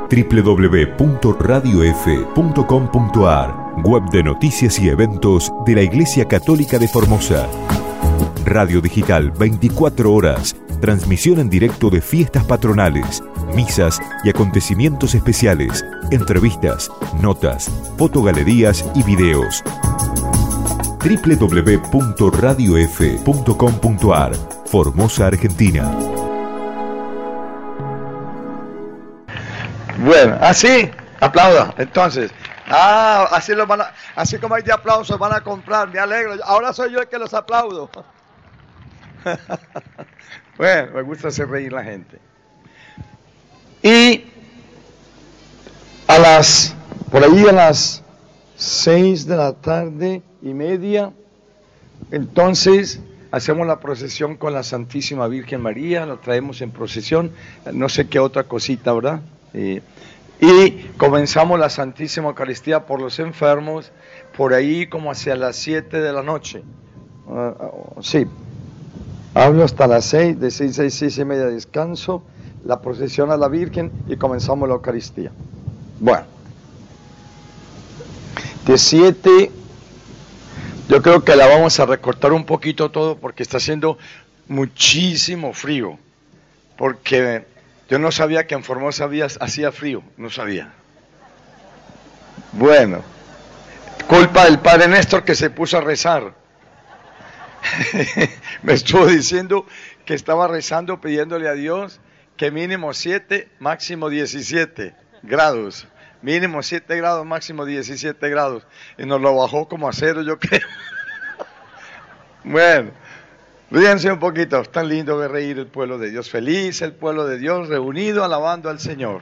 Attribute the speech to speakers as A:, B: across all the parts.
A: www.radiof.com.ar, web de noticias y eventos de la Iglesia Católica de Formosa. Radio digital 24 horas, transmisión en directo de fiestas patronales, misas y acontecimientos especiales, entrevistas, notas, fotogalerías y videos. www.radiof.com.ar, Formosa, Argentina.
B: Bueno, así, aplauda. Entonces, así así como hay de aplausos van a comprar, me alegro. Ahora soy yo el que los aplaudo. Bueno, me gusta hacer reír la gente. Y por ahí a las 6:30, entonces hacemos la procesión con la Santísima Virgen María, la traemos en procesión, no sé qué otra cosita, ¿verdad? Y comenzamos la Santísima Eucaristía por los enfermos, por ahí como hacia las 7 de la noche. Sí, hablo hasta las 6, de 6 a 6:30 descanso, la procesión a la Virgen y comenzamos la Eucaristía. Bueno, de 7, yo creo que la vamos a recortar un poquito todo porque está haciendo muchísimo frío, porque yo no sabía que en Formosa hacía frío, no sabía. Bueno, culpa del padre Néstor que se puso a rezar. Me estuvo diciendo que estaba rezando pidiéndole a Dios que mínimo 7, máximo 17 grados. Mínimo 7 grados, máximo 17 grados. Y nos lo bajó como a 0, yo creo. Bueno, ríanse un poquito. Es tan lindo ver reír el pueblo de Dios. Feliz el pueblo de Dios reunido alabando al Señor.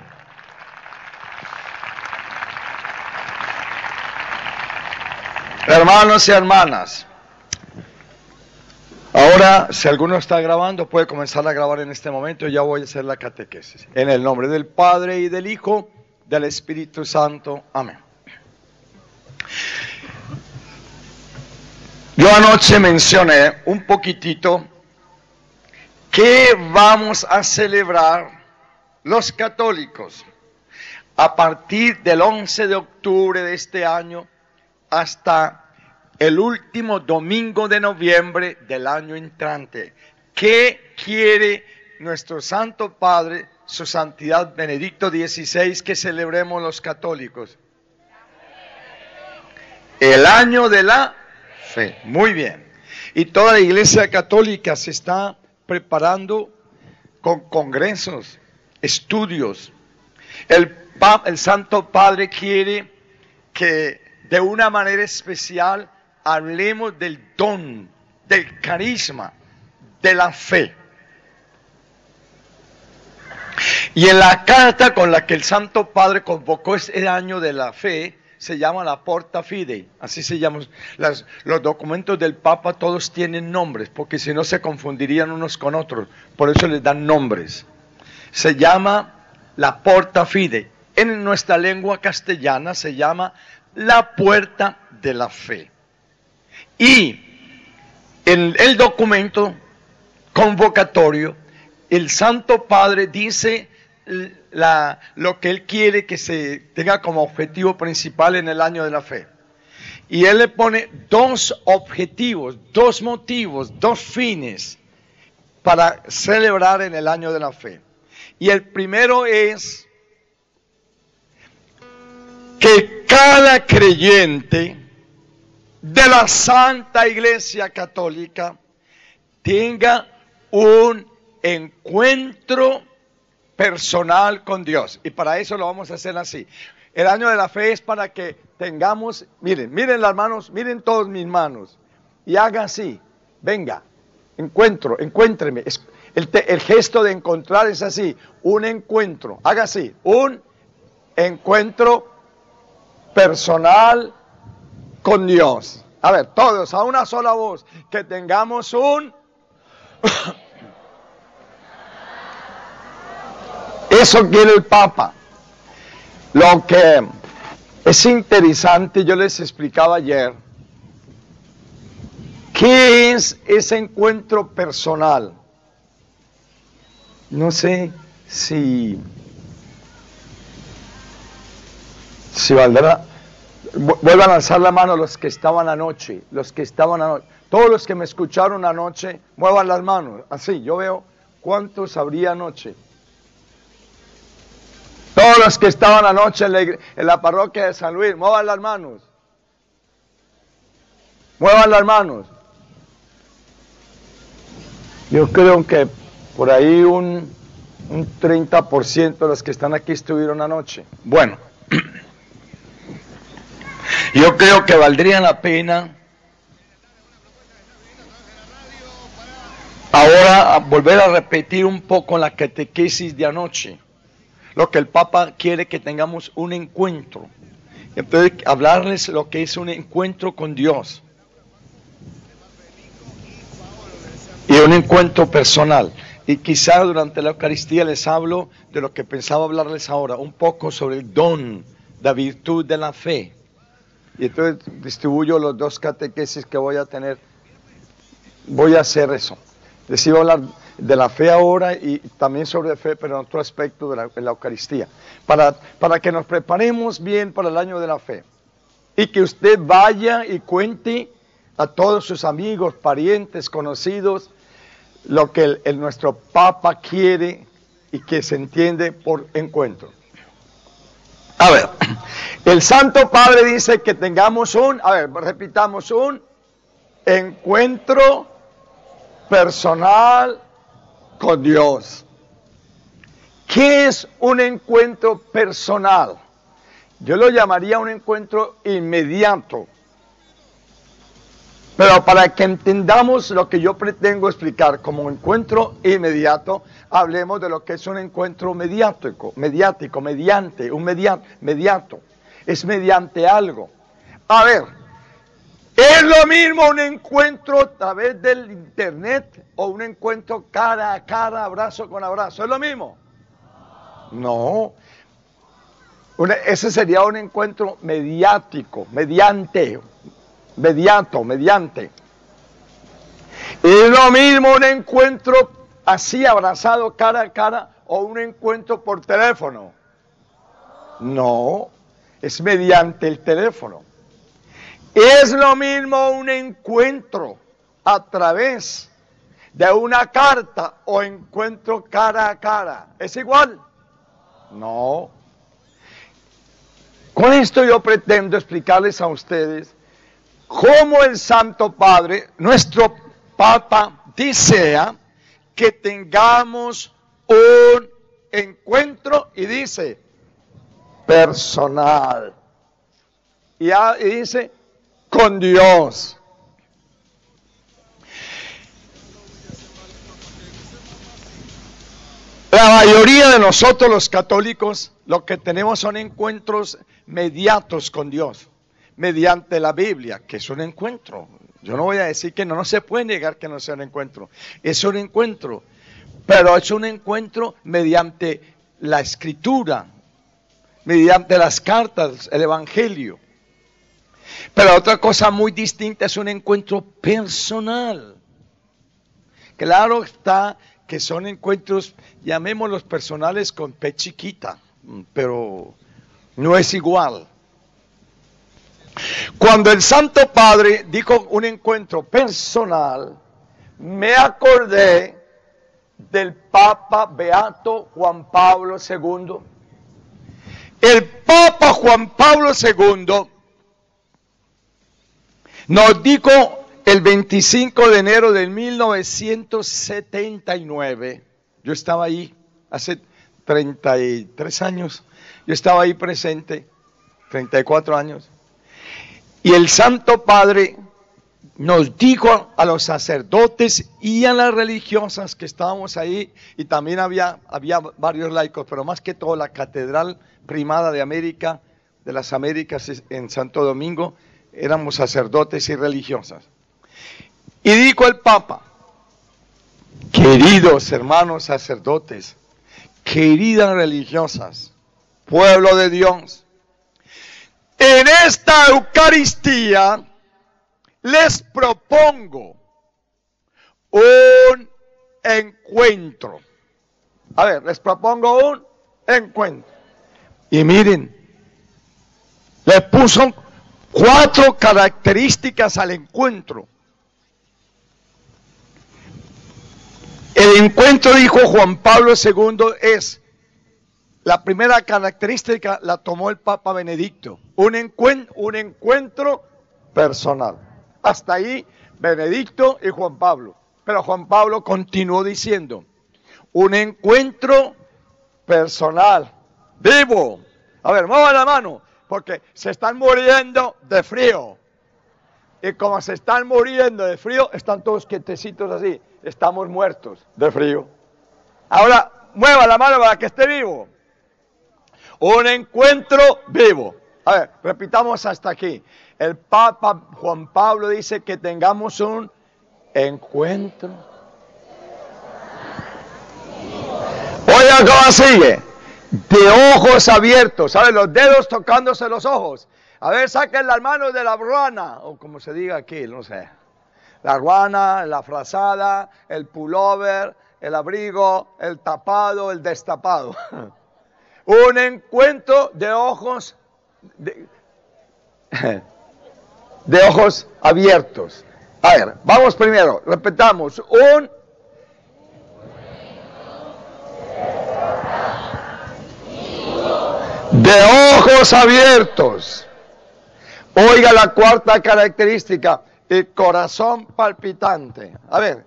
B: Hermanos y hermanas, ahora si alguno está grabando puede comenzar a grabar en este momento. Ya voy a hacer la catequesis. En el nombre del Padre y del Hijo, del Espíritu Santo. Amén. Yo anoche mencioné un poquitito que vamos a celebrar los católicos a partir del 11 de octubre de este año hasta el último domingo de noviembre del año entrante. ¿Qué quiere nuestro Santo Padre, su Santidad Benedicto XVI, que celebremos los católicos? El año de la fe. Muy bien. Y toda la Iglesia Católica se está preparando con congresos, estudios. El Santo Padre quiere que de una manera especial hablemos del don, del carisma, de la fe. Y en la carta con la que el Santo Padre convocó este año de la fe, se llama la Porta Fidei, así se llaman. Los documentos del Papa todos tienen nombres, porque si no se confundirían unos con otros, por eso les dan nombres. Se llama la Porta Fidei, en nuestra lengua castellana se llama la Puerta de la Fe. Y en el documento convocatorio, el Santo Padre dice lo que él quiere que se tenga como objetivo principal en el año de la fe. Y él le pone 2 objetivos, 2 motivos, 2 fines para celebrar en el año de la fe. Y el primero es que cada creyente de la Santa Iglesia Católica tenga un encuentro personal con Dios. Y para eso lo vamos a hacer así. El año de la fe es para que tengamos, miren las manos, miren todas mis manos. Y haga así, venga, encuéntreme. El gesto de encontrar es así, un encuentro. Haga así, un encuentro personal con Dios. A ver, todos a una sola voz, que tengamos un... Eso quiere el Papa. Lo que es interesante, yo les explicaba ayer, ¿qué es ese encuentro personal? No sé si Si valdrá, vuelvan a alzar la mano los que estaban anoche, todos los que me escucharon anoche, muevan las manos, así, yo veo cuántos habría anoche. Todos los que estaban anoche en la parroquia de San Luis, muevan las manos. Muevan las manos. Yo creo que por ahí un 30% de los que están aquí estuvieron anoche. Bueno, yo creo que valdría la pena ahora volver a repetir un poco la catequesis de anoche. Lo que el Papa quiere que tengamos un encuentro. Entonces, hablarles lo que es un encuentro con Dios. Y un encuentro personal. Y quizá durante la Eucaristía les hablo de lo que pensaba hablarles ahora, un poco sobre el don, la virtud de la fe. Y entonces distribuyo los dos catequesis que voy a tener. Voy a hacer eso. Les iba a hablar de la fe ahora y también sobre fe, pero en otro aspecto de la Eucaristía. Para que nos preparemos bien para el año de la fe. Y que usted vaya y cuente a todos sus amigos, parientes, conocidos, lo que nuestro Papa quiere y que se entiende por encuentro. A ver, el Santo Padre dice que tengamos repitamos, un encuentro personal con Dios. ¿Qué es un encuentro personal? Yo lo llamaría un encuentro inmediato. Pero para que entendamos lo que yo pretendo explicar como encuentro inmediato, hablemos de lo que es un encuentro mediático, mediato. Es mediante algo. A ver, ¿es lo mismo un encuentro a través del internet o un encuentro cara a cara, abrazo con abrazo? ¿Es lo mismo? No. Ese sería un encuentro mediático, mediante. ¿Es lo mismo un encuentro así abrazado cara a cara o un encuentro por teléfono? No, es mediante el teléfono. ¿Es lo mismo un encuentro a través de una carta o encuentro cara a cara? ¿Es igual? No. Con esto yo pretendo explicarles a ustedes cómo el Santo Padre, nuestro Papa, desea que tengamos un encuentro, y dice, personal. Y dice, con Dios. La mayoría de nosotros los católicos lo que tenemos son encuentros mediatos con Dios, mediante la Biblia, que es un encuentro. Yo no voy a decir que no se puede negar que no sea un encuentro. Es un encuentro, pero es un encuentro mediante la Escritura, mediante las cartas, el Evangelio. Pero otra cosa muy distinta es un encuentro personal. Claro está que son encuentros, llamémoslos personales con P chiquita, pero no es igual. Cuando el Santo Padre dijo un encuentro personal, me acordé del Papa Beato Juan Pablo II. El Papa Juan Pablo II nos dijo el 25 de enero de 1979, yo estaba ahí hace 33 años, yo estaba ahí presente, 34 años, y el Santo Padre nos dijo a los sacerdotes y a las religiosas que estábamos ahí, y también había varios laicos, pero más que todo la Catedral Primada de América, de las Américas en Santo Domingo, éramos sacerdotes y religiosas. Y dijo el Papa, queridos hermanos sacerdotes, queridas religiosas, pueblo de Dios, en esta Eucaristía les propongo un encuentro. A ver, les propongo un encuentro. Y miren, Le puso 4 características al encuentro. El encuentro, dijo Juan Pablo II, es la primera característica, la tomó el Papa Benedicto. Un encuentro personal. Hasta ahí Benedicto y Juan Pablo. Pero Juan Pablo continuó diciendo, un encuentro personal, vivo. A ver, muevan la mano, porque se están muriendo de frío. Y como se están muriendo de frío, están todos quietecitos así. Estamos muertos de frío. Ahora, mueva la mano para que esté vivo. Un encuentro vivo. A ver, repitamos hasta aquí. El Papa Juan Pablo dice que tengamos un encuentro. Oiga cómo sigue. De ojos abiertos. ¿Sabe? Los dedos tocándose los ojos. A ver, saquen las manos de la ruana. O como se diga aquí, no sé. La ruana, la frazada, el pullover, el abrigo, el tapado, el destapado. Un encuentro de ojos de ojos abiertos. A ver, vamos primero, repetamos. De ojos abiertos. Oiga la cuarta característica, el corazón palpitante. A ver,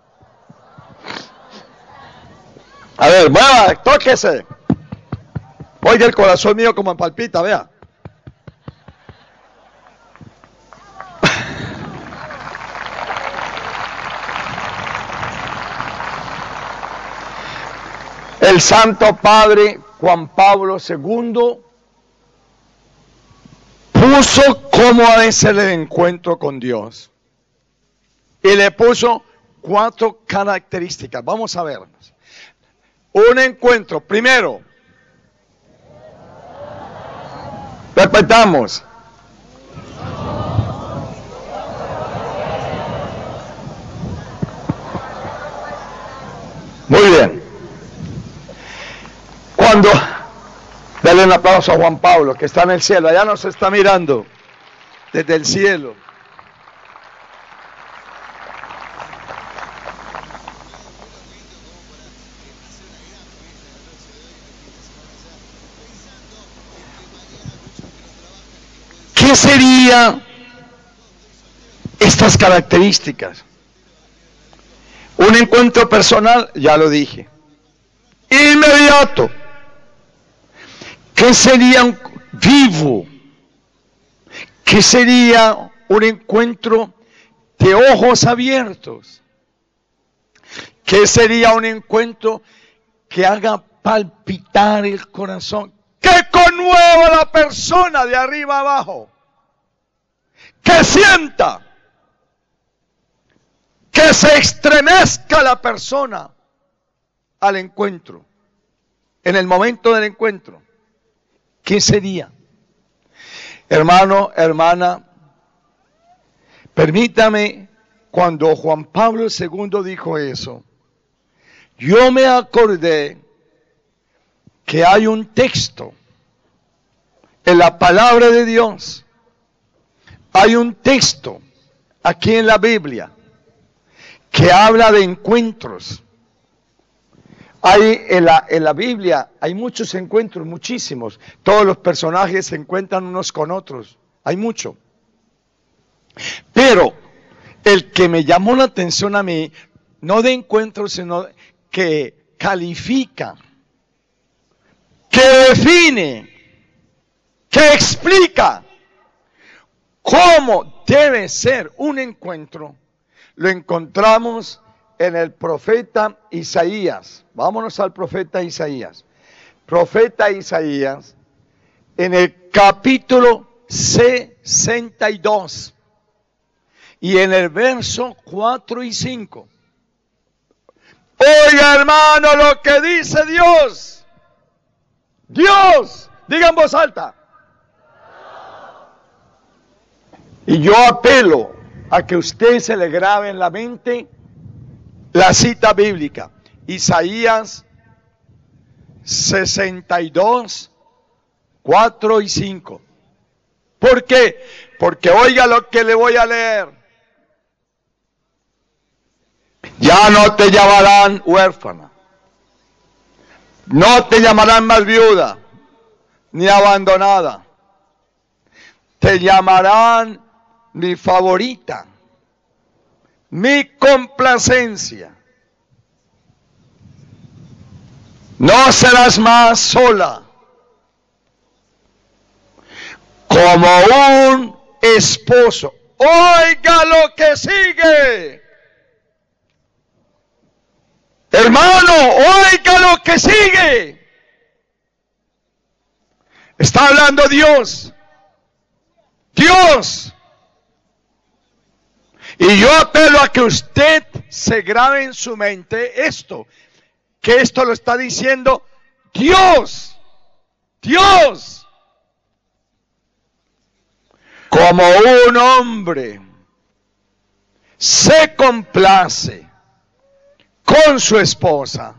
B: mueva, tóquese. Oiga el corazón mío como palpita, vea. El Santo Padre Juan Pablo II puso cómo ha de ser el encuentro con Dios. Y le puso 4 características. Vamos a verlas. Un encuentro, primero. Repetamos. Muy bien. Dale un aplauso a Juan Pablo, que está en el cielo, allá nos está mirando, desde el cielo. ¿Qué serían estas características? Un encuentro personal, ya lo dije. Inmediato. ¿Qué sería un vivo? ¿Qué sería un encuentro de ojos abiertos? ¿Qué sería un encuentro que haga palpitar el corazón? Que conmueva a la persona de arriba abajo. Que sienta. Que se estremezca la persona al encuentro. En el momento del encuentro. ¿Qué sería? Hermano, hermana, permítame, cuando Juan Pablo II dijo eso, yo me acordé que hay un texto en la palabra de Dios, hay un texto aquí en la Biblia que habla de encuentros. Hay en la Biblia hay muchos encuentros, muchísimos. Todos los personajes se encuentran unos con otros. Hay mucho. Pero el que me llamó la atención a mí, no de encuentros, sino que califica, que define, que explica cómo debe ser un encuentro, lo encontramos en el profeta Isaías. Vámonos al profeta Isaías. Profeta Isaías, en el capítulo 62 y en el verso 4 y 5. Oiga, hermano, lo que dice Dios. Dios, diga en voz alta. Y yo apelo a que usted se le grabe en la mente la cita bíblica, Isaías 62, 4 y 5. ¿Por qué? Porque oiga lo que le voy a leer. Ya no te llamarán huérfana, no te llamarán más viuda, ni abandonada. Te llamarán mi favorita, mi complacencia. No serás más sola. Como un esposo. Oiga lo que sigue. Hermano, oiga lo que sigue. Está hablando Dios. Dios. Y yo apelo a que usted se grabe en su mente esto. Que esto lo está diciendo Dios. Dios. Como un hombre se complace con su esposa.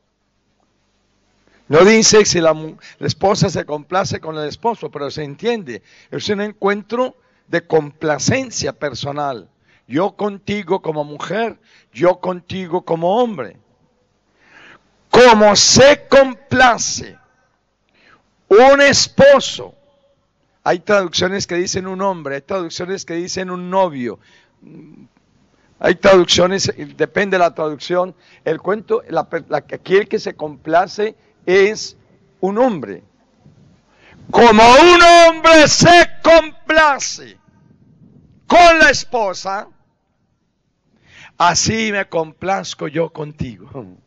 B: No dice si la esposa se complace con el esposo, pero se entiende. Es un encuentro de complacencia personal. Yo contigo como mujer, yo contigo como hombre. Como se complace un esposo. Hay traducciones que dicen un hombre, hay traducciones que dicen un novio. Hay traducciones, depende de la traducción. El cuento, aquí el que se complace es un hombre. Como un hombre se complace con la esposa, así me complazco yo contigo.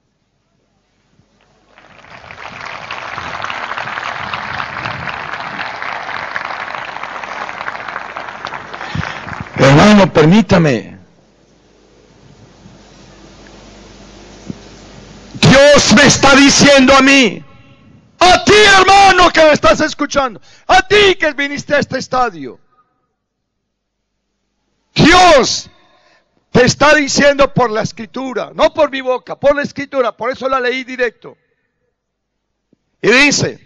B: Hermano, permítame. Dios me está diciendo a mí, a ti hermano que me estás escuchando, a ti que viniste a este estadio. Dios te está diciendo por la escritura, no por mi boca, por la escritura, por eso la leí directo. Y dice,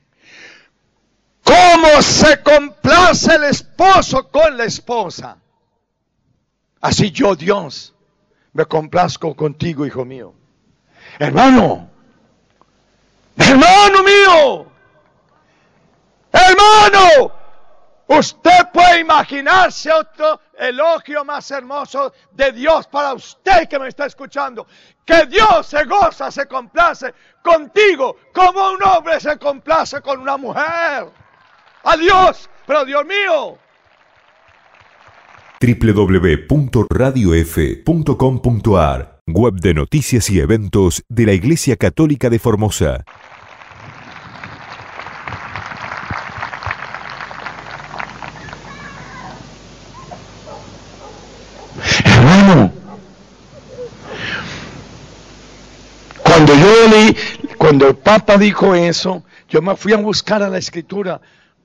B: ¿cómo se complace el esposo con la esposa? Así yo, Dios, me complazco contigo, hijo mío. Hermano, hermano mío, hermano, usted puede imaginarse otro elogio más hermoso de Dios para usted que me está escuchando. Que Dios se goza, se complace contigo como un hombre se complace con una mujer. Adiós, pero Dios mío.
A: www.radiof.com.ar, web de noticias y eventos de la Iglesia Católica de Formosa.
B: Hermano, cuando el Papa dijo eso, yo me fui a buscar a la Escritura,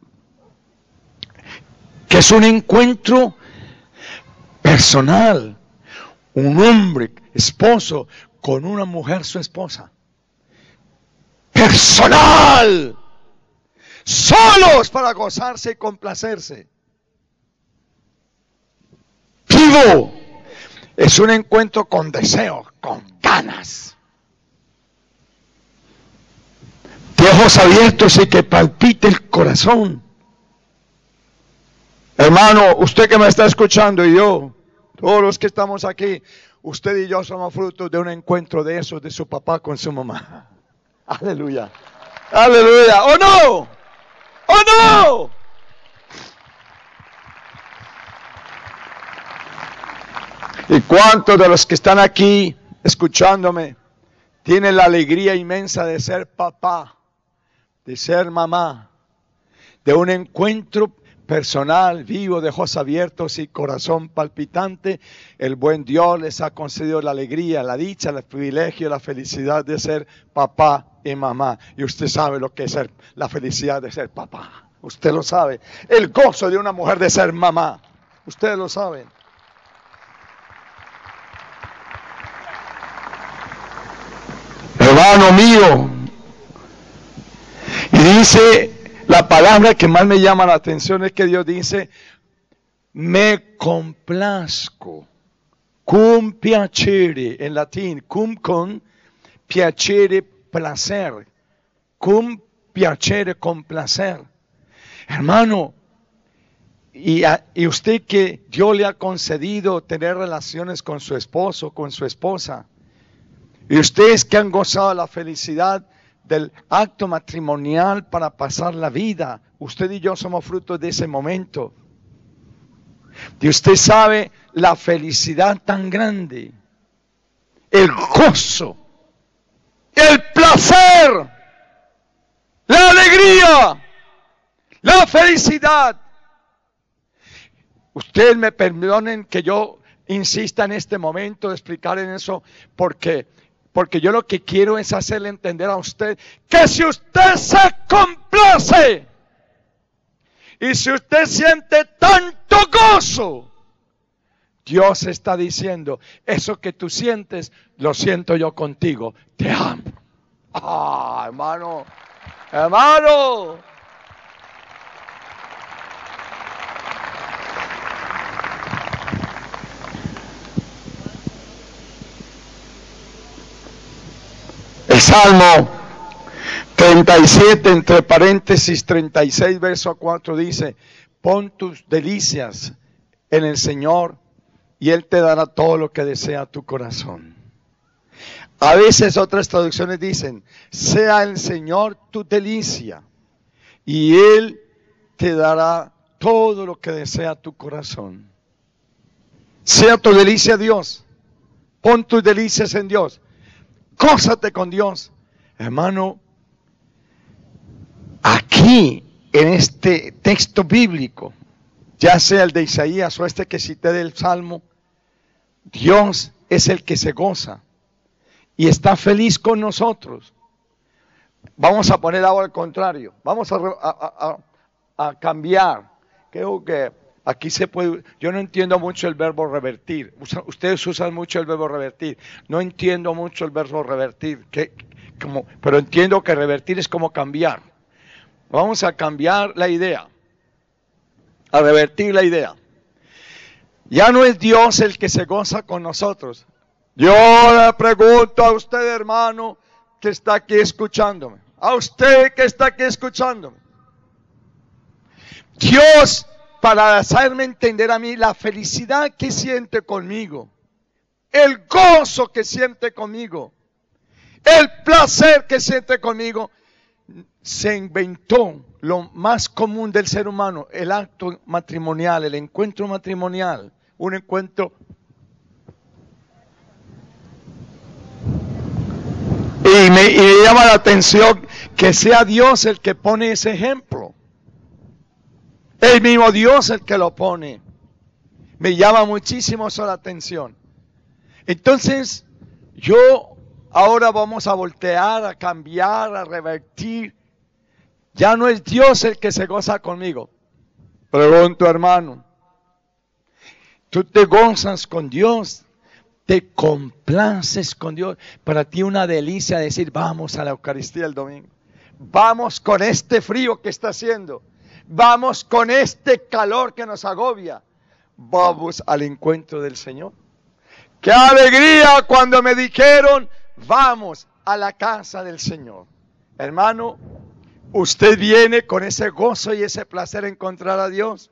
B: que es un encuentro personal, un hombre, esposo, con una mujer, su esposa. Personal. Solos para gozarse y complacerse. Vivo. Es un encuentro con deseo, con ganas. De ojos abiertos y que palpite el corazón. Hermano, usted que me está escuchando y yo, todos los que estamos aquí, usted y yo somos frutos de un encuentro de esos de su papá con su mamá. Aleluya. Aleluya. ¡Oh no! ¡Oh no! ¿Y cuántos de los que están aquí escuchándome tienen la alegría inmensa de ser papá, de ser mamá, de un encuentro personal, vivo, de ojos abiertos y corazón palpitante? El buen Dios les ha concedido la alegría, la dicha, el privilegio, la felicidad de ser papá y mamá. Y usted sabe lo que es la felicidad de ser papá. Usted lo sabe. El gozo de una mujer de ser mamá. Ustedes lo saben. Hermano mío. Y dice La palabra que más me llama la atención es que Dios dice, me complazco. Cum piacere, en latín, cum con piacere, placer. Cum piacere, con placer. Hermano, y usted que Dios le ha concedido tener relaciones con su esposo, con su esposa, y ustedes que han gozado la felicidad del acto matrimonial para pasar la vida, usted y yo somos frutos de ese momento. Y usted sabe la felicidad tan grande, el gozo, el placer, la alegría, la felicidad. Ustedes me perdonen que yo insista en este momento de explicar en eso, porque yo lo que quiero es hacerle entender a usted que si usted se complace y si usted siente tanto gozo, Dios está diciendo, eso que tú sientes, lo siento yo contigo, te amo. Ah, hermano, hermano. El Salmo 37, entre paréntesis 36, verso 4 dice, pon tus delicias en el Señor y Él te dará todo lo que desea tu corazón. A veces otras traducciones dicen, sea el Señor tu delicia y Él te dará todo lo que desea tu corazón. Sea tu delicia Dios, pon tus delicias en Dios. Gózate con Dios. Hermano, aquí en este texto bíblico, ya sea el de Isaías o este que cité del Salmo, Dios es el que se goza y está feliz con nosotros. Vamos a poner ahora al contrario, vamos a cambiar. Creo que aquí se puede, yo no entiendo mucho el verbo revertir. Ustedes usan mucho el verbo revertir. No entiendo mucho el verbo revertir, pero entiendo que revertir es como cambiar. Vamos a cambiar la idea, a revertir la idea. Ya no es Dios el que se goza con nosotros. Yo le pregunto a usted, hermano, que está aquí escuchándome. A usted que está aquí escuchándome. Dios, para hacerme entender a mí la felicidad que siente conmigo, el gozo que siente conmigo, el placer que siente conmigo, se inventó lo más común del ser humano, el acto matrimonial, el encuentro matrimonial, un encuentro. Y me llama la atención que sea Dios el que pone ese ejemplo. El mismo Dios el que lo pone. Me llama muchísimo eso la atención. Entonces, yo ahora vamos a voltear, a cambiar, a revertir. Ya no es Dios el que se goza conmigo. Pregunto, hermano, tú te gozas con Dios, te complaces con Dios. Para ti una delicia decir, vamos a la Eucaristía el domingo. Vamos con este frío que está haciendo. Vamos con este calor que nos agobia. Vamos al encuentro del Señor. ¡Qué alegría cuando me dijeron, vamos a la casa del Señor! Hermano, usted viene con ese gozo y ese placer a encontrar a Dios.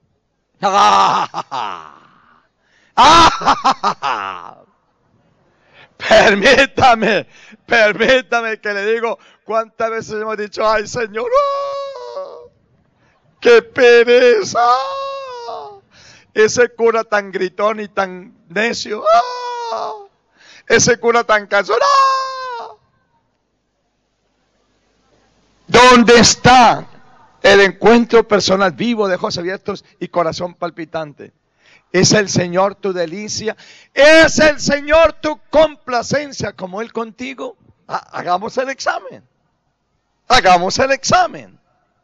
B: Permítame que le digo cuántas veces hemos dicho, ay Señor, ¡qué pereza! Ese cura tan gritón y tan necio, ese cura tan cansado. ¿Dónde está el encuentro personal vivo de ojos abiertos y corazón palpitante? ¿Es el Señor tu delicia? ¿Es el Señor tu complacencia como Él contigo? Hagamos el examen. Hagamos el examen.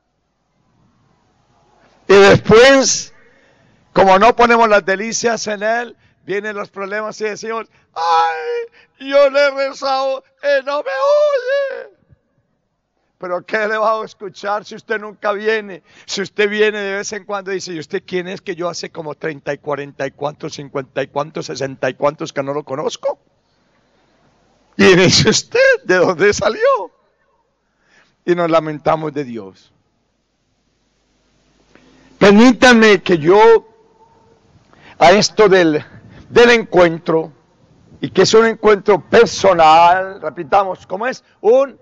B: Y después, como no ponemos las delicias en Él, vienen los problemas y decimos, ¡ay! Yo le he rezado y no me oye. pero ¿qué le va a escuchar si usted nunca viene? Si usted viene de vez en cuando y dice, ¿y usted quién es que yo hace como 30 y 40 y cuantos, 50 y cuantos, 60 y cuantos que no lo conozco? ¿Quién es usted? ¿De dónde salió? Y nos lamentamos de Dios. Permítanme que yo a esto del encuentro, y que es un encuentro personal, repitamos, ¿cómo es? Un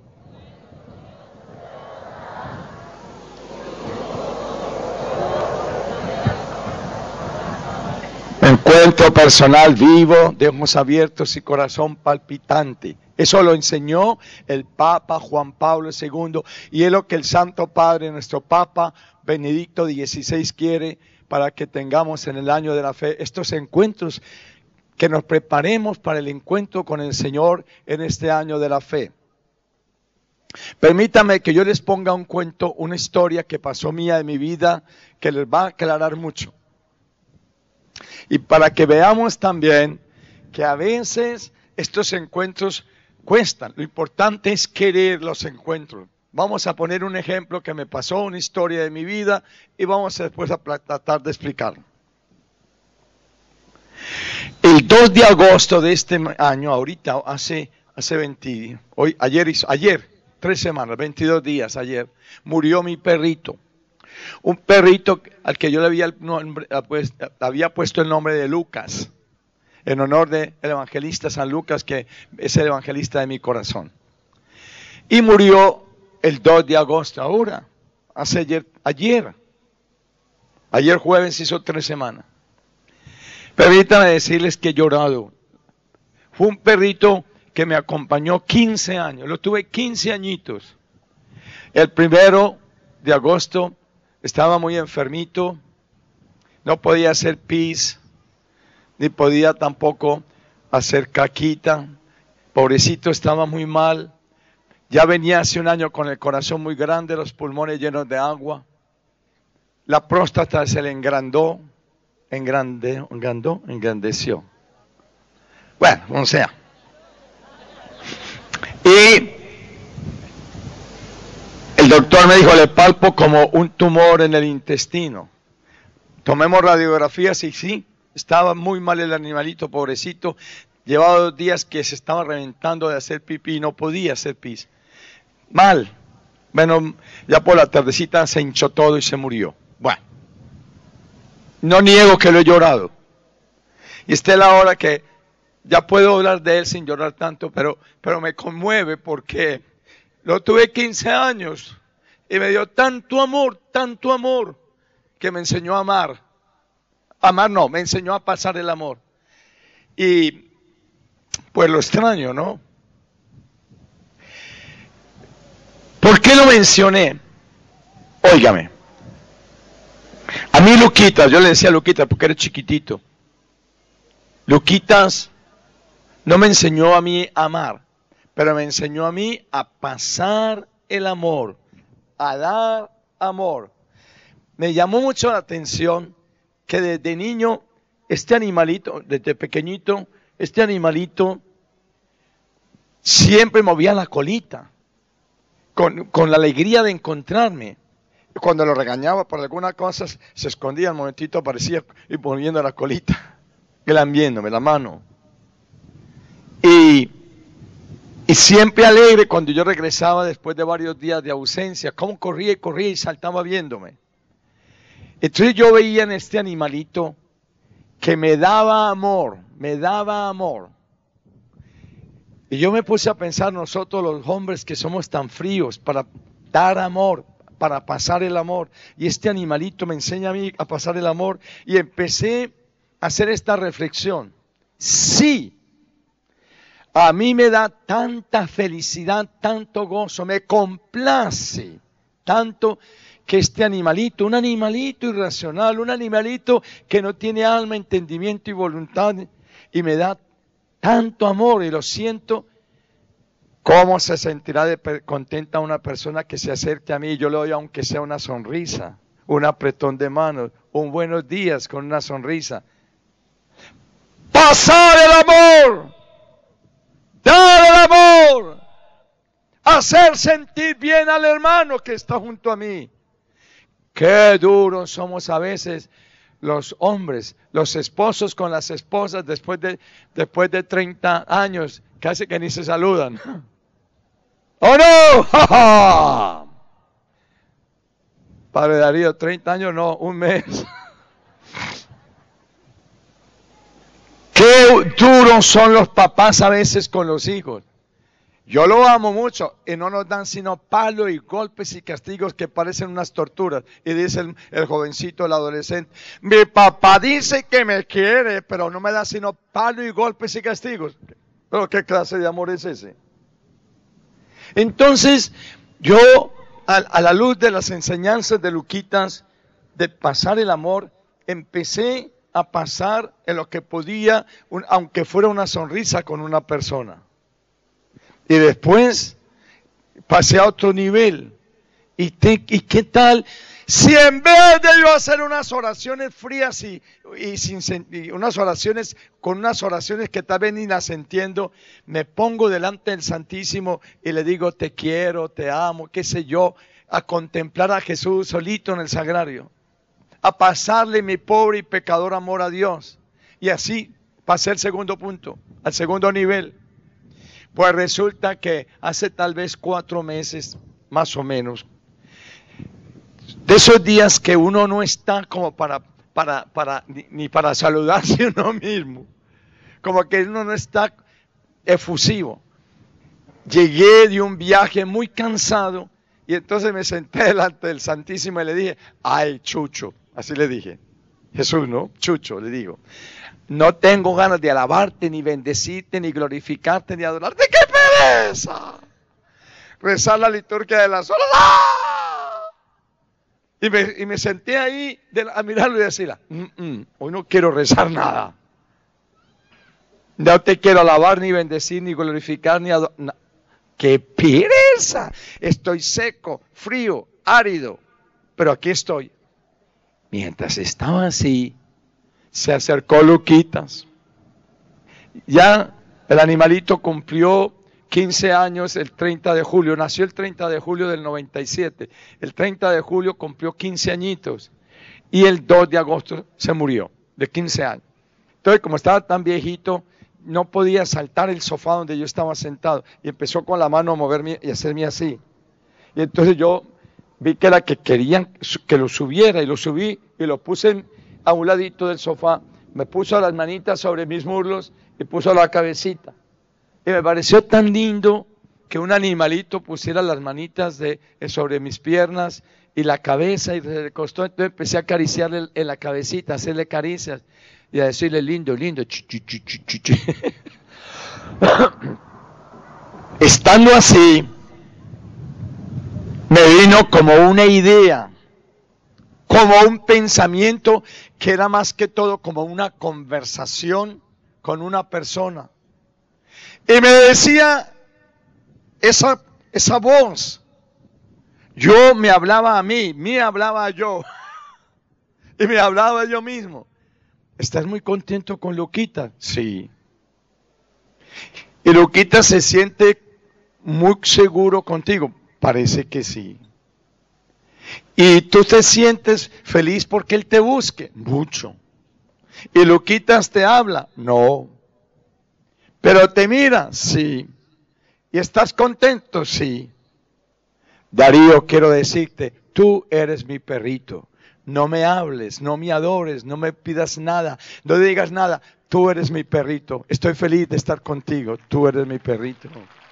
B: encuentro personal vivo, de ojos abiertos y corazón palpitante. Eso lo enseñó el Papa Juan Pablo II y es lo que el Santo Padre, nuestro Papa Benedicto XVI quiere para que tengamos en el año de la fe estos encuentros, que nos preparemos para el encuentro con el Señor en este año de la fe. Permítame que yo les ponga un cuento, una historia que pasó mía de mi vida, que les va a aclarar mucho. Y para que veamos también que a veces estos encuentros cuestan. Lo importante es querer los encuentros. Vamos a poner un ejemplo que me pasó, una historia de mi vida, y vamos después a tratar de explicarlo. El 2 de agosto de este año, ahorita, ayer, 3 semanas, 22 días ayer, murió mi perrito. Un perrito al que yo le había puesto el nombre de Lucas, en honor del evangelista San Lucas, que es el evangelista de mi corazón. Y murió el 2 de agosto, ayer jueves hizo 3 semanas. Permítanme decirles que he llorado. Fue un perrito que me acompañó 15 años, lo tuve 15 añitos. El 1 de agosto estaba muy enfermito, no podía hacer pis, ni podía tampoco hacer caquita. Pobrecito, estaba muy mal. Ya venía hace un año con el corazón muy grande, los pulmones llenos de agua. La próstata se le engrandeció. Bueno, o sea. Y el doctor me dijo, le palpo como un tumor en el intestino. Tomemos radiografías y sí, estaba muy mal el animalito, pobrecito. Llevaba 2 días que se estaba reventando de hacer pipí y no podía hacer pis. Mal. Bueno, ya por la tardecita se hinchó todo y se murió. Bueno, no niego que lo he llorado. Y esta es la hora que ya puedo hablar de él sin llorar tanto, pero me conmueve porque lo tuve 15 años y me dio tanto amor, que me enseñó a amar. Me enseñó a pasar el amor. Y pues lo extraño, ¿no? ¿Por qué lo mencioné? Óigame. A mí Luquitas, yo le decía a Luquitas porque era chiquitito. Luquitas no me enseñó a mí a amar, pero me enseñó a mí a pasar el amor, a dar amor. Me llamó mucho la atención que desde niño, desde pequeñito, este animalito siempre movía la colita, con la alegría de encontrarme. Cuando lo regañaba por alguna cosa, se escondía, al momentito aparecía y moviendo la colita, lambiéndome la mano. Y siempre alegre cuando yo regresaba después de varios días de ausencia, cómo corría y saltaba viéndome. Entonces yo veía en este animalito que me daba amor. Y yo me puse a pensar, nosotros los hombres que somos tan fríos para dar amor, para pasar el amor. Y este animalito me enseña a mí a pasar el amor. Y empecé a hacer esta reflexión. Sí, a mí me da tanta felicidad, tanto gozo, me complace tanto que este animalito, un animalito irracional, un animalito que no tiene alma, entendimiento y voluntad, y me da tanto amor y lo siento. ¿Cómo se sentirá contenta una persona que se acerque a mí y yo le doy aunque sea una sonrisa, un apretón de manos, un buenos días con una sonrisa? ¡Pasar el amor! ¡Dar el amor! hacer sentir bien al hermano que está junto a mí. Qué duros somos a veces los hombres, los esposos con las esposas después de 30 años, casi que ni se saludan. ¡Oh no! ¡Ja, ja! Padre Darío, 30 años no, un mes. Qué duros son los papás a veces con los hijos. Yo lo amo mucho y no nos dan sino palos y golpes y castigos que parecen unas torturas. Y dice el jovencito, el adolescente, mi papá dice que me quiere, pero no me da sino palos y golpes y castigos. ¿Pero qué clase de amor es ese? Entonces, yo, a la luz de las enseñanzas de Luquitas, de pasar el amor, empecé a pasar en lo que podía, aunque fuera una sonrisa con una persona. Y después pasé a otro nivel. ¿Y qué tal? Si en vez de yo hacer unas oraciones frías y unas oraciones con unas oraciones que tal vez ni las entiendo, me pongo delante del Santísimo y le digo te quiero, te amo, qué sé yo, a contemplar a Jesús solito en el sagrario, a pasarle mi pobre y pecador amor a Dios. Y así pasé al segundo punto, al segundo nivel. Pues resulta que hace tal vez 4 meses, más o menos, de esos días que uno no está como ni para saludarse uno mismo, como que uno no está efusivo. Llegué de un viaje muy cansado y entonces me senté delante del Santísimo y le dije, ay Chucho, así le dije, Jesús, ¿no? Chucho, le digo. No tengo ganas de alabarte, ni bendecirte, ni glorificarte, ni adorarte. ¡Qué pereza! Rezar la liturgia de las horas. ¡Ah! Y me senté ahí a mirarlo y decirle, hoy no quiero rezar nada. No te quiero alabar, ni bendecir, ni glorificar, ni adorar. No. ¡Qué pereza! Estoy seco, frío, árido. Pero aquí estoy. Mientras estaba así, se acercó Luquitas. Ya el animalito cumplió 15 años el 30 de julio. Nació el 30 de julio del 97. El 30 de julio cumplió 15 añitos. Y el 2 de agosto se murió, de 15 años. Entonces, como estaba tan viejito, no podía saltar el sofá donde yo estaba sentado. Y empezó con la mano a moverme y a hacerme así. Y entonces yo vi que era que querían que lo subiera y lo subí y lo puse a un ladito del sofá, me puso las manitas sobre mis muslos y puso la cabecita. Y me pareció tan lindo que un animalito pusiera las manitas sobre mis piernas y la cabeza y se recostó. Entonces empecé a acariciarle en la cabecita, a hacerle caricias y a decirle lindo, lindo. Estando así, me vino como una idea, como un pensamiento que era más que todo como una conversación con una persona. Y me decía esa voz, yo me hablaba a mí, me hablaba yo, y me hablaba yo mismo. ¿Estás muy contento con Luquita? Sí. ¿Y Luquita se siente muy seguro contigo? Parece que sí. ¿Y tú te sientes feliz porque él te busque? Mucho. ¿Y Luquitas te habla? No. ¿Pero te mira? Sí. ¿Y estás contento? Sí. Darío, quiero decirte, tú eres mi perrito. No me hables, no me adores, no me pidas nada, no digas nada. Tú eres mi perrito. Estoy feliz de estar contigo. Tú eres mi perrito.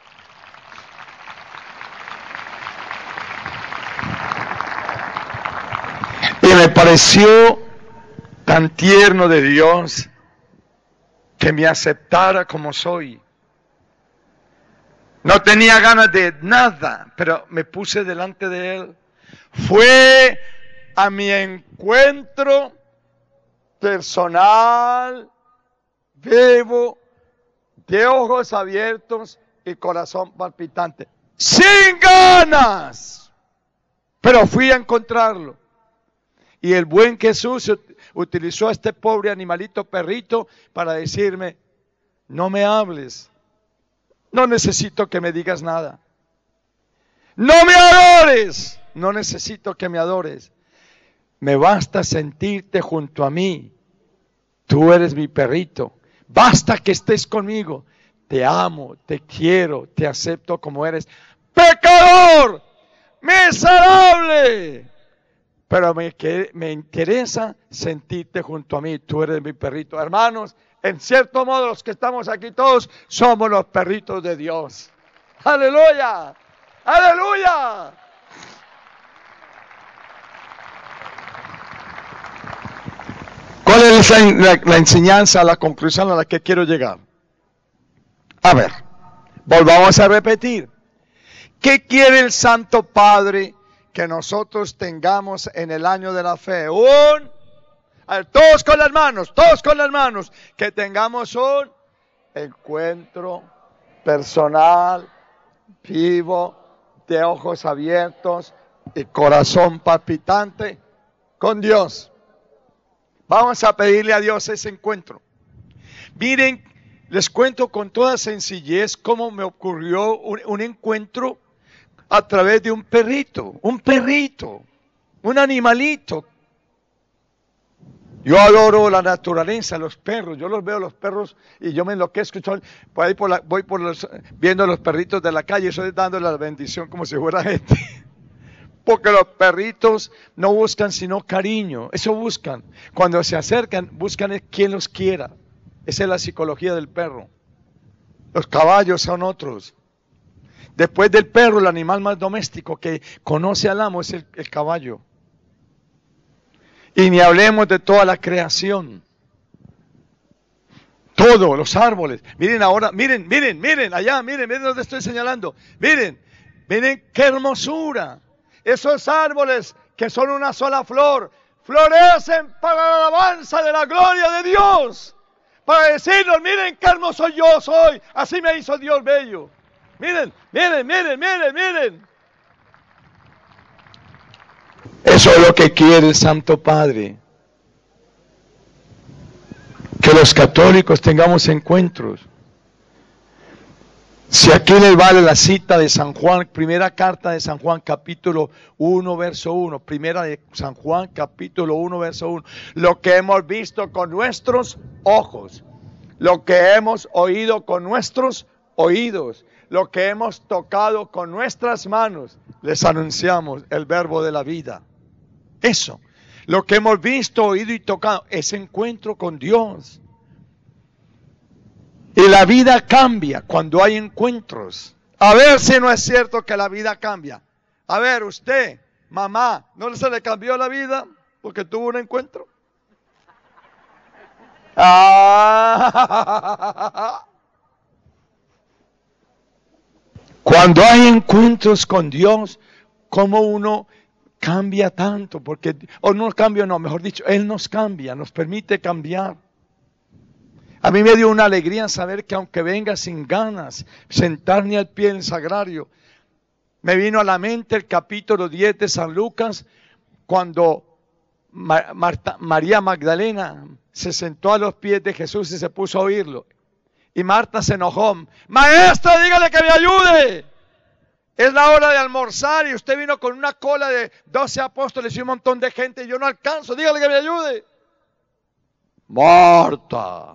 B: Y me pareció tan tierno de Dios que me aceptara como soy. No tenía ganas de nada, pero me puse delante de Él. Fue a mi encuentro personal, vivo, de ojos abiertos y corazón palpitante. Sin ganas, pero fui a encontrarlo. Y el buen Jesús utilizó a este pobre animalito perrito para decirme, no me hables, no necesito que me digas nada. No me adores. No necesito que me adores. Me basta sentirte junto a mí. Tú eres mi perrito. Basta que estés conmigo. Te amo, te quiero, te acepto como eres. ¡Pecador! ¡Miserable! Pero me interesa sentirte junto a mí. Tú eres mi perrito. Hermanos, en cierto modo los que estamos aquí todos somos los perritos de Dios. ¡Aleluya! ¡Aleluya! ¿Cuál es la enseñanza, la conclusión a la que quiero llegar? A ver, volvamos a repetir. ¿Qué quiere el Santo Padre que nosotros tengamos en el año de la fe? A ver, todos con las manos, que tengamos un encuentro personal, vivo, de ojos abiertos y corazón palpitante con Dios. Vamos a pedirle a Dios ese encuentro. Miren, les cuento con toda sencillez cómo me ocurrió un encuentro a través de un perrito, un animalito. Yo adoro la naturaleza, los perros. Yo los veo los perros y yo me enloquezco. Por ahí voy viendo los perritos de la calle, estoy dándole la bendición como si fuera gente. Porque los perritos no buscan sino cariño, eso buscan. Cuando se acercan, buscan quien los quiera. Esa es la psicología del perro. Los caballos son otros. Después del perro, el animal más doméstico que conoce al amo es el caballo. Y ni hablemos de toda la creación. Todo, los árboles. Miren ahora, miren allá, miren donde estoy señalando. Miren qué hermosura. Esos árboles que son una sola flor, florecen para la alabanza de la gloria de Dios. Para decirnos, miren qué hermoso yo soy. Así me hizo Dios bello. Miren. Eso es lo que quiere el Santo Padre. Que los católicos tengamos encuentros. Si aquí les vale la cita de San Juan, primera carta de San Juan, capítulo 1, verso 1. Primera de San Juan, capítulo 1, verso 1. Lo que hemos visto con nuestros ojos, lo que hemos oído con nuestros oídos, lo que hemos tocado con nuestras manos, les anunciamos el verbo de la vida. Eso, lo que hemos visto, oído y tocado, ese encuentro con Dios. Y la vida cambia cuando hay encuentros. A ver si no es cierto que la vida cambia. A ver, usted, mamá, ¿no se le cambió la vida porque tuvo un encuentro? Cuando hay encuentros con Dios, ¿cómo uno cambia tanto? Porque, mejor dicho, Él nos cambia, nos permite cambiar. A mí me dio una alegría saber que aunque venga sin ganas, sentarme al pie del sagrario, me vino a la mente el capítulo 10 de San Lucas, cuando María Magdalena se sentó a los pies de Jesús y se puso a oírlo. Y Marta se enojó. Maestra, dígale que me ayude. Es la hora de almorzar y usted vino con una cola de 12 apóstoles y un montón de gente y yo no alcanzo. Dígale que me ayude. Marta.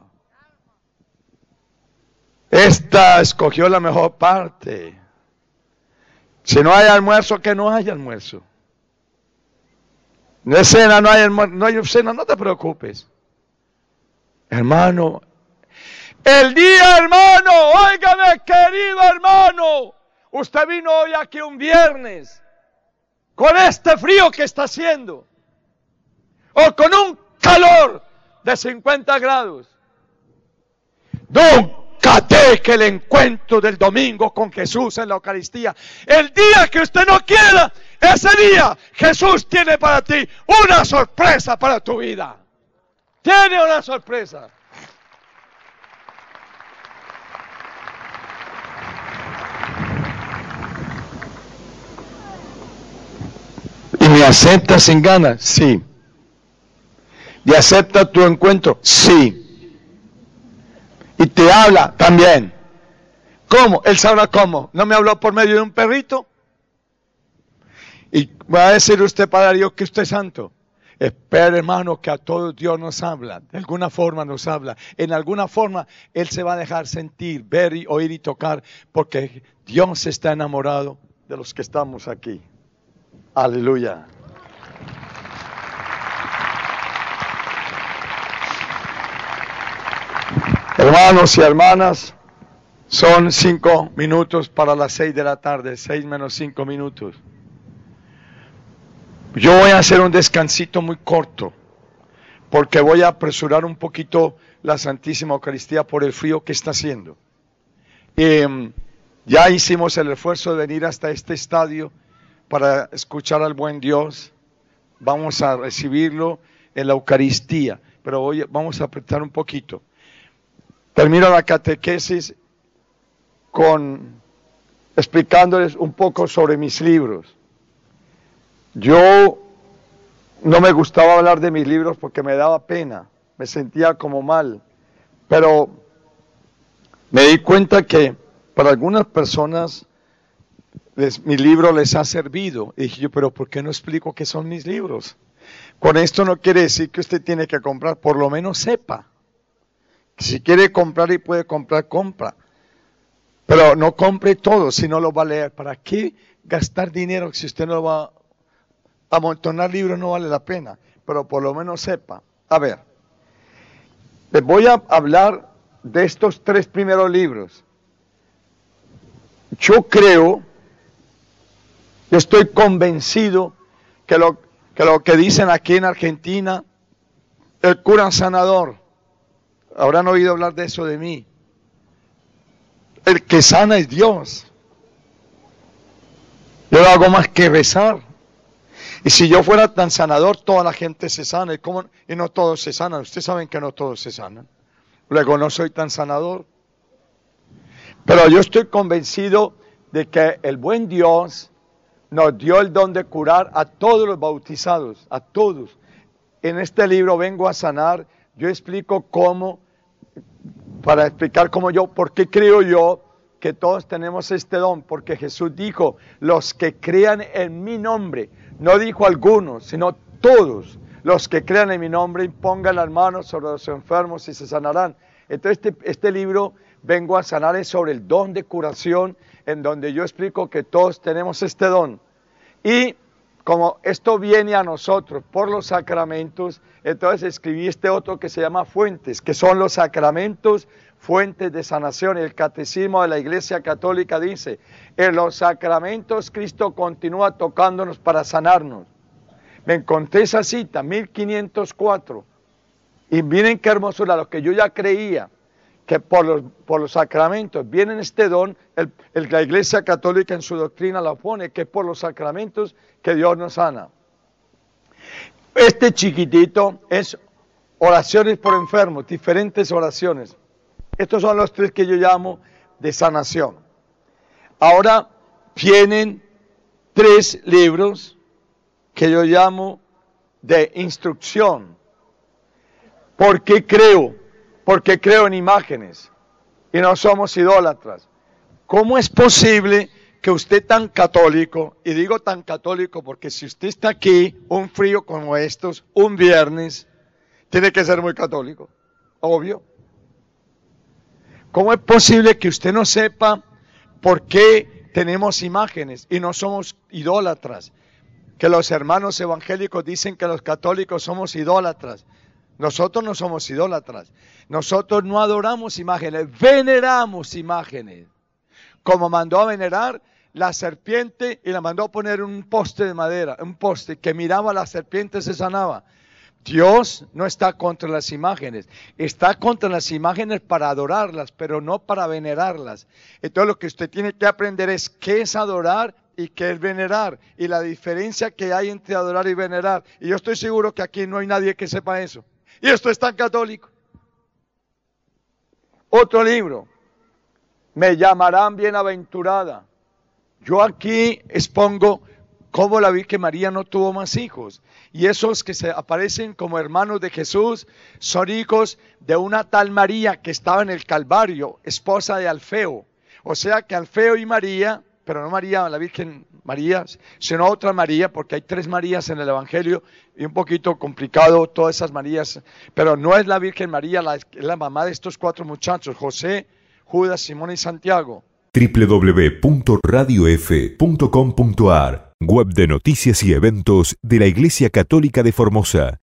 B: Esta escogió la mejor parte. Si no hay almuerzo, que no haya almuerzo. No hay cena, no hay cena, no te preocupes. Hermano, el día, hermano, óigame, querido hermano, usted vino hoy aquí un viernes, con este frío que está haciendo, o con un calor de 50 grados. Nunca deje el encuentro del domingo con Jesús en la Eucaristía. El día que usted no quiera, ese día Jesús tiene para ti una sorpresa para tu vida. Tiene una sorpresa. ¿Y me aceptas sin ganas? Sí. ¿Y acepta tu encuentro? Sí. ¿Y te habla? También. ¿Cómo? Él sabrá cómo. ¿No me habló por medio de un perrito? Y va a decir usted para Dios que usted es santo. Espera, hermano, que a todos Dios nos habla. De alguna forma nos habla. En alguna forma Él se va a dejar sentir, ver, oír y tocar. Porque Dios está enamorado de los que estamos aquí. Aleluya. Hermanos y hermanas, son 5 minutos para las 6 de la tarde, 6 menos 5 minutos. Yo voy a hacer un descansito muy corto, porque voy a apresurar un poquito la Santísima Eucaristía por el frío que está haciendo. Ya hicimos el esfuerzo de venir hasta este estadio para escuchar al buen Dios. Vamos a recibirlo en la Eucaristía, pero vamos a apretar un poquito. Termino la catequesis explicándoles un poco sobre mis libros. Yo no me gustaba hablar de mis libros porque me daba pena, me sentía como mal, pero me di cuenta que para algunas personas mi libro les ha servido. Y dije yo, pero ¿por qué no explico qué son mis libros? Con esto no quiere decir que usted tiene que comprar, por lo menos sepa. Si quiere comprar y puede comprar, compra. Pero no compre todo si no lo va a leer. ¿Para qué gastar dinero si usted no va a amontonar libros? No vale la pena. Pero por lo menos sepa. A ver, les voy a hablar de estos 3 primeros libros. Yo estoy convencido que lo que dicen aquí en Argentina, el cura sanador, habrán oído hablar de eso de mí. El que sana es Dios. Yo no hago más que rezar. Y si yo fuera tan sanador, toda la gente se sana. Y no todos se sanan. Ustedes saben que no todos se sanan. Luego no soy tan sanador. Pero yo estoy convencido de que el buen Dios nos dio el don de curar a todos los bautizados, a todos. En este libro vengo a sanar. Yo explico cómo, para explicar por qué creo yo que todos tenemos este don. Porque Jesús dijo, los que crean en mi nombre, no dijo algunos, sino todos los que crean en mi nombre, pongan las manos sobre los enfermos y se sanarán. Entonces este libro vengo a sanar es sobre el don de curación, en donde yo explico que todos tenemos este don. Y como esto viene a nosotros por los sacramentos, entonces escribí este otro que se llama Fuentes, que son los sacramentos, fuentes de sanación. El Catecismo de la Iglesia Católica dice, en los sacramentos Cristo continúa tocándonos para sanarnos. Me encontré esa cita, 1504, y miren qué hermosura, lo que yo ya creía, que por los sacramentos viene este don, la Iglesia Católica en su doctrina la pone, que es por los sacramentos que Dios nos sana. Este chiquitito es oraciones por enfermos, diferentes oraciones. Estos son los 3 que yo llamo de sanación. Ahora vienen 3 libros que yo llamo de instrucción. ¿Por qué creo? Porque creo en imágenes y no somos idólatras. ¿Cómo es posible que usted tan católico, y digo tan católico porque si usted está aquí, un frío como estos, un viernes, tiene que ser muy católico, obvio? ¿Cómo es posible que usted no sepa por qué tenemos imágenes y no somos idólatras? Que los hermanos evangélicos dicen que los católicos somos idólatras. Nosotros no somos idólatras. Nosotros no adoramos imágenes, veneramos imágenes. Como mandó a venerar la serpiente y la mandó a poner en un poste de madera, un poste que miraba a la serpiente y se sanaba. Dios no está contra las imágenes, está contra las imágenes para adorarlas, pero no para venerarlas. Entonces lo que usted tiene que aprender es qué es adorar y qué es venerar, y la diferencia que hay entre adorar y venerar. Y yo estoy seguro que aquí no hay nadie que sepa eso. Y esto es tan católico. Otro libro, me llamarán bienaventurada. Yo aquí expongo cómo la Virgen María no tuvo más hijos. Y esos que se aparecen como hermanos de Jesús son hijos de una tal María que estaba en el Calvario, esposa de Alfeo. O sea que Alfeo y María pero no María, la Virgen María, sino otra María, porque hay 3 Marías en el Evangelio y un poquito complicado todas esas Marías, pero no es la Virgen María, es la mamá de estos 4 muchachos, José, Judas, Simón y Santiago.
A: www.radiof.com.ar, web de noticias y eventos de la Iglesia Católica de Formosa.